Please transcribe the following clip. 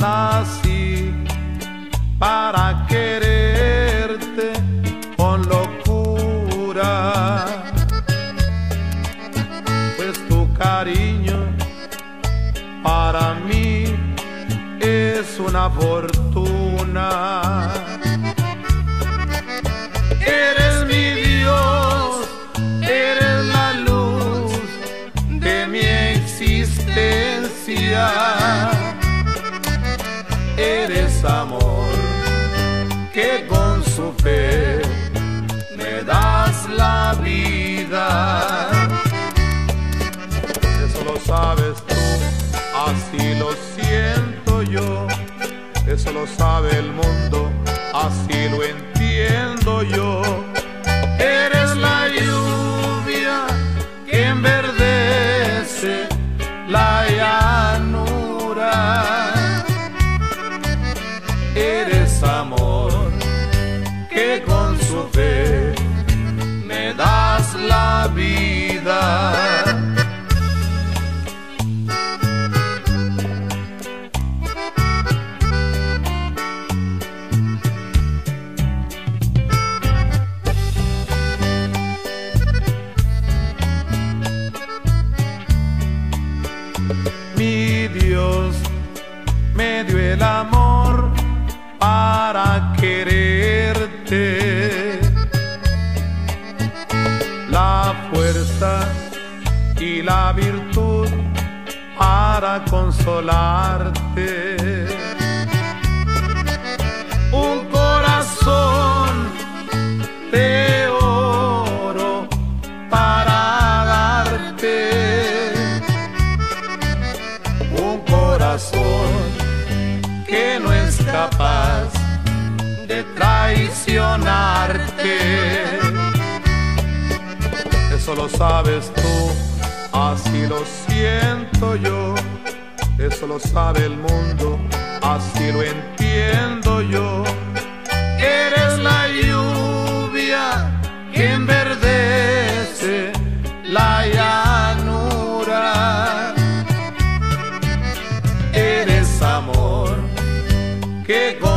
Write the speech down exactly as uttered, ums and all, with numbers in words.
nací para quererte con locura, pues tu cariño para mí es una fortuna. Eres mi Dios, eres la luz de mi existencia. Eres amor que con su fe me das la vida. Eso lo sabes tú, así lo siento yo. Eso lo sabe el mundo, así lo entiendo yo. Eres la lluvia que enverdece la llanura. Eres amor que con su fe me das la vida. Mi Dios me dio el amor para quererte, la fuerza y la virtud para consolarte, un corazón de oro para darte, un corazón que no es capaz de traicionarte. Eso lo sabes tú, así lo siento yo. Eso lo sabe el mundo, así lo entiendo yo. Eres la lluvia que enverdece la llanura. Eres amor que